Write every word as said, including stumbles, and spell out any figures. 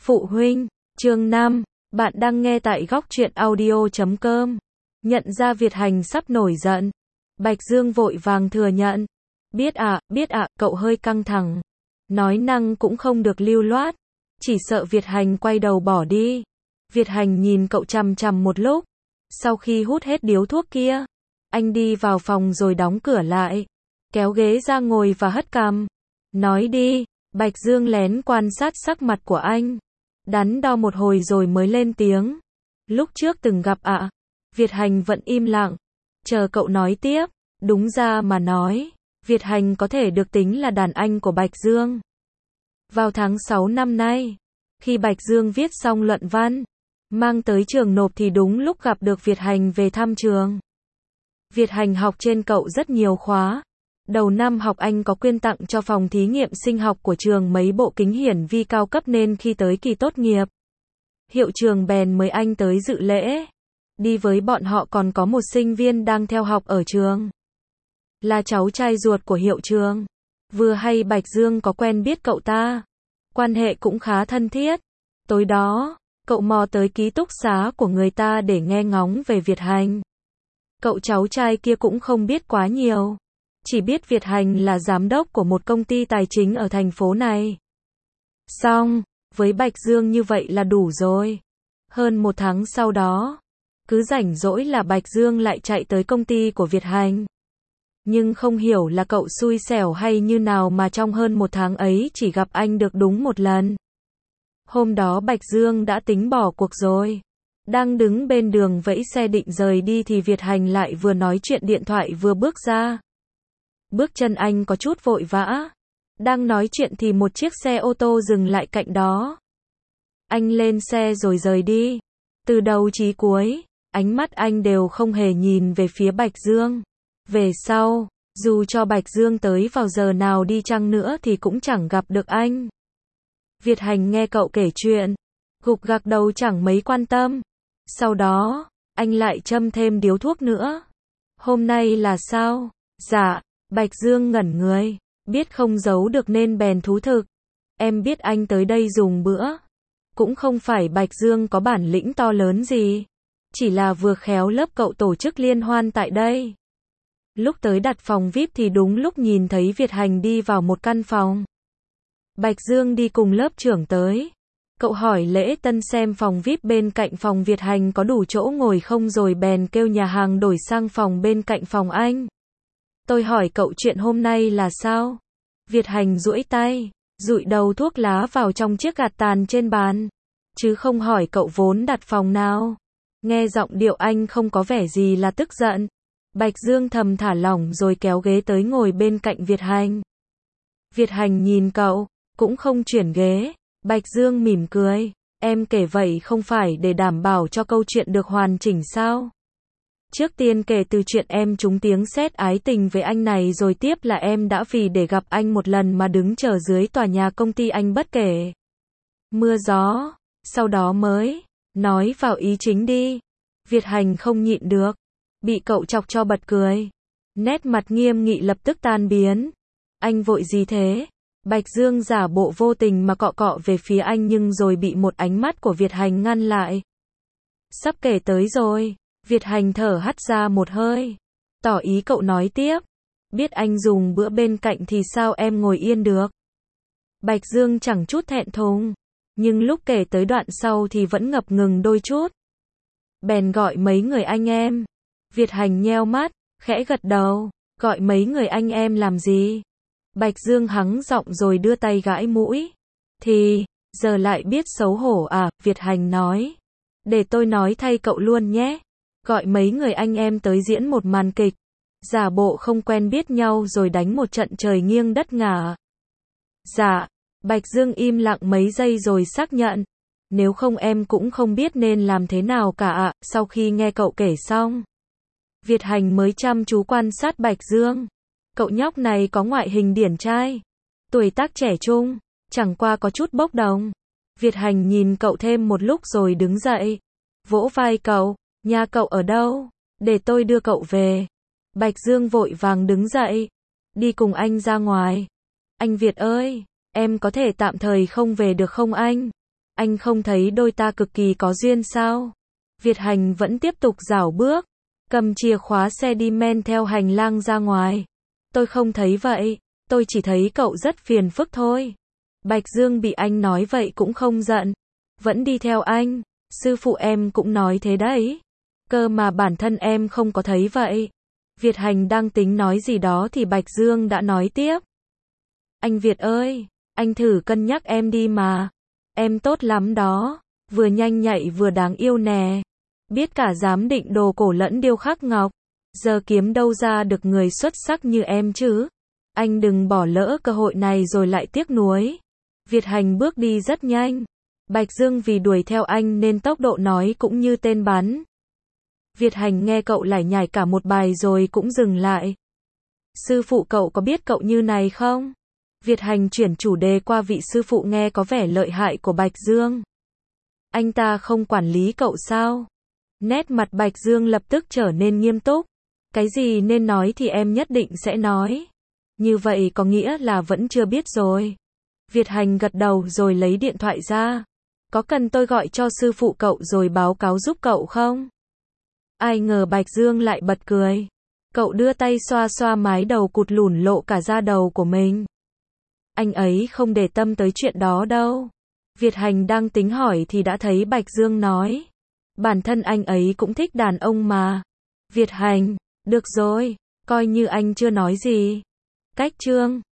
Phụ huynh, chương năm, bạn đang nghe tại góc truyện audio chấm com. Nhận ra Việt Hành sắp nổi giận, Bạch Dương vội vàng thừa nhận. Biết ạ, biết ạ, cậu hơi căng thẳng. Nói năng cũng không được lưu loát, chỉ sợ Việt Hành quay đầu bỏ đi. Việt Hành nhìn cậu chằm chằm một lúc, sau khi hút hết điếu thuốc kia, anh đi vào phòng rồi đóng cửa lại, kéo ghế ra ngồi và hất cằm. Nói đi, Bạch Dương lén quan sát sắc mặt của anh, đắn đo một hồi rồi mới lên tiếng. Lúc trước từng gặp ạ. Việt Hành vẫn im lặng, chờ cậu nói tiếp. Đúng ra mà nói, Việt Hành có thể được tính là đàn anh của Bạch Dương. Vào tháng sáu năm nay, khi Bạch Dương viết xong luận văn, mang tới trường nộp thì đúng lúc gặp được Việt Hành về thăm trường. Việt Hành học trên cậu rất nhiều khóa. Đầu năm học anh có quyên tặng cho phòng thí nghiệm sinh học của trường mấy bộ kính hiển vi cao cấp nên khi tới kỳ tốt nghiệp, hiệu trường bèn mời anh tới dự lễ. Đi với bọn họ còn có một sinh viên đang theo học ở trường, là cháu trai ruột của hiệu trường. Vừa hay Bạch Dương có quen biết cậu ta, quan hệ cũng khá thân thiết. Tối đó, cậu mò tới ký túc xá của người ta để nghe ngóng về Việt Hành. Cậu cháu trai kia cũng không biết quá nhiều, chỉ biết Việt Hành là giám đốc của một công ty tài chính ở thành phố này. Xong, với Bạch Dương như vậy là đủ rồi. Hơn một tháng sau đó, cứ rảnh rỗi là Bạch Dương lại chạy tới công ty của Việt Hành. Nhưng không hiểu là cậu xui xẻo hay như nào mà trong hơn một tháng ấy chỉ gặp anh được đúng một lần. Hôm đó Bạch Dương đã tính bỏ cuộc rồi. Đang đứng bên đường vẫy xe định rời đi thì Việt Hành lại vừa nói chuyện điện thoại vừa bước ra. Bước chân anh có chút vội vã. Đang nói chuyện thì một chiếc xe ô tô dừng lại cạnh đó. Anh lên xe rồi rời đi. Từ đầu chí cuối, ánh mắt anh đều không hề nhìn về phía Bạch Dương. Về sau, dù cho Bạch Dương tới vào giờ nào đi chăng nữa thì cũng chẳng gặp được anh. Việt Hành nghe cậu kể chuyện, gục gặc đầu chẳng mấy quan tâm. Sau đó, anh lại châm thêm điếu thuốc nữa. Hôm nay là sao? Dạ, Bạch Dương ngẩn người, biết không giấu được nên bèn thú thực. Em biết anh tới đây dùng bữa. Cũng không phải Bạch Dương có bản lĩnh to lớn gì, chỉ là vừa khéo lớp cậu tổ chức liên hoan tại đây. Lúc tới đặt phòng vi ai pi thì đúng lúc nhìn thấy Việt Hành đi vào một căn phòng. Bạch Dương đi cùng lớp trưởng tới. Cậu hỏi lễ tân xem phòng vi ai pi bên cạnh phòng Việt Hành có đủ chỗ ngồi không rồi bèn kêu nhà hàng đổi sang phòng bên cạnh phòng anh. Tôi hỏi cậu chuyện hôm nay là sao? Việt Hành duỗi tay, dụi đầu thuốc lá vào trong chiếc gạt tàn trên bàn, chứ không hỏi cậu vốn đặt phòng nào. Nghe giọng điệu anh không có vẻ gì là tức giận. Bạch Dương thầm thả lỏng rồi kéo ghế tới ngồi bên cạnh Việt Hành. Việt Hành nhìn cậu, cũng không chuyển ghế. Bạch Dương mỉm cười. Em kể vậy không phải để đảm bảo cho câu chuyện được hoàn chỉnh sao? Trước tiên kể từ chuyện em trúng tiếng sét ái tình với anh này rồi tiếp là em đã vì để gặp anh một lần mà đứng chờ dưới tòa nhà công ty anh bất kể mưa gió. Sau đó mới nói vào ý chính đi. Việt Hành không nhịn được, bị cậu chọc cho bật cười. Nét mặt nghiêm nghị lập tức tan biến. Anh vội gì thế? Bạch Dương giả bộ vô tình mà cọ cọ về phía anh nhưng rồi bị một ánh mắt của Việt Hành ngăn lại. Sắp kể tới rồi. Việt Hành thở hắt ra một hơi, tỏ ý cậu nói tiếp. Biết anh dùng bữa bên cạnh thì sao em ngồi yên được? Bạch Dương chẳng chút thẹn thùng, nhưng lúc kể tới đoạn sau thì vẫn ngập ngừng đôi chút. Bèn gọi mấy người anh em. Việt Hành nheo mắt, khẽ gật đầu. Gọi mấy người anh em làm gì? Bạch Dương hắng giọng rồi đưa tay gãi mũi. Thì, giờ lại biết xấu hổ à? Việt Hành nói. Để tôi nói thay cậu luôn nhé. Gọi mấy người anh em tới diễn một màn kịch, giả bộ không quen biết nhau rồi đánh một trận trời nghiêng đất ngả. Dạ. Bạch Dương im lặng mấy giây rồi xác nhận. Nếu không em cũng không biết nên làm thế nào cả ạ. Sau khi nghe cậu kể xong, Việt Hành mới chăm chú quan sát Bạch Dương. Cậu nhóc này có ngoại hình điển trai, tuổi tác trẻ trung, chẳng qua có chút bốc đồng. Việt Hành nhìn cậu thêm một lúc rồi đứng dậy, vỗ vai cậu. Nhà cậu ở đâu? Để tôi đưa cậu về. Bạch Dương vội vàng đứng dậy, đi cùng anh ra ngoài. Anh Việt ơi, em có thể tạm thời không về được không anh? Anh không thấy đôi ta cực kỳ có duyên sao? Việt Hành vẫn tiếp tục rảo bước, cầm chìa khóa xe đi men theo hành lang ra ngoài. Tôi không thấy vậy, tôi chỉ thấy cậu rất phiền phức thôi. Bạch Dương bị anh nói vậy cũng không giận, vẫn đi theo anh. Sư phụ em cũng nói thế đấy, cơ mà bản thân em không có thấy vậy. Việt Hành đang tính nói gì đó thì Bạch Dương đã nói tiếp. Anh Việt ơi, anh thử cân nhắc em đi mà. Em tốt lắm đó, vừa nhanh nhạy vừa đáng yêu nè. Biết cả giám định đồ cổ lẫn điêu khắc ngọc. Giờ kiếm đâu ra được người xuất sắc như em chứ. Anh đừng bỏ lỡ cơ hội này rồi lại tiếc nuối. Việt Hành bước đi rất nhanh. Bạch Dương vì đuổi theo anh nên tốc độ nói cũng như tên bắn. Việt Hành nghe cậu lải nhải cả một bài rồi cũng dừng lại. Sư phụ cậu có biết cậu như này không? Việt Hành chuyển chủ đề qua vị sư phụ nghe có vẻ lợi hại của Bạch Dương. Anh ta không quản lý cậu sao? Nét mặt Bạch Dương lập tức trở nên nghiêm túc. Cái gì nên nói thì em nhất định sẽ nói. Như vậy có nghĩa là vẫn chưa biết rồi. Việt Hành gật đầu rồi lấy điện thoại ra. Có cần tôi gọi cho sư phụ cậu rồi báo cáo giúp cậu không? Ai ngờ Bạch Dương lại bật cười. Cậu đưa tay xoa xoa mái đầu cụt lủn lộ cả da đầu của mình. Anh ấy không để tâm tới chuyện đó đâu. Việt Hành đang tính hỏi thì đã thấy Bạch Dương nói. Bản thân anh ấy cũng thích đàn ông mà. Việt Hành, được rồi, coi như anh chưa nói gì. Cách chương